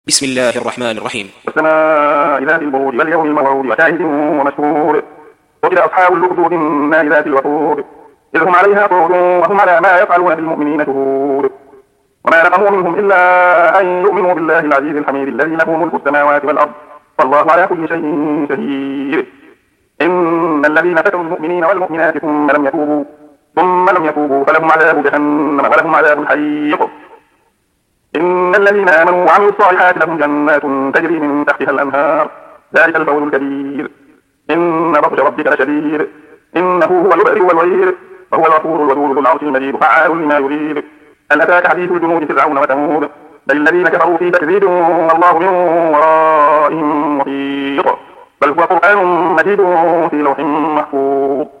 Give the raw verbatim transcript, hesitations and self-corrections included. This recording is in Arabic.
بسم الله الرحمن الرحيم. والسماء ذات البروج واليوم الموعود وشاهد ومشهود قتل أصحاب الأخدود النار ذات الوقود إذ هم عليها قعود وهم على ما يفعلون بالمؤمنين شهود وما نقموا منهم إلا أن يؤمنوا بالله العزيز الحميد الذي له ملك السماوات والأرض والله على كل شيء شهيد. إن الذين فتنوا المؤمنين والمؤمنات ثم لم يتوبوا ثم لم يتوبوا فلهم عذاب جهنم ولهم عذاب الحريق. إن الذين آمنوا وعملوا الصالحات لهم جنات تجري من تحتها الأنهار ذلك الفوز الكبير. إن بطش ربك لشديد إنه هو يبدئ واليعيد وهو الغفور الودود ذو العرش المجيد فعال لما يريد. هل أتاك حديث الجنود فرعون وثمود بل الذين كفروا في تكذيب والله من ورائهم محيط بل هو قرآن مجيد في لوح محفوظ.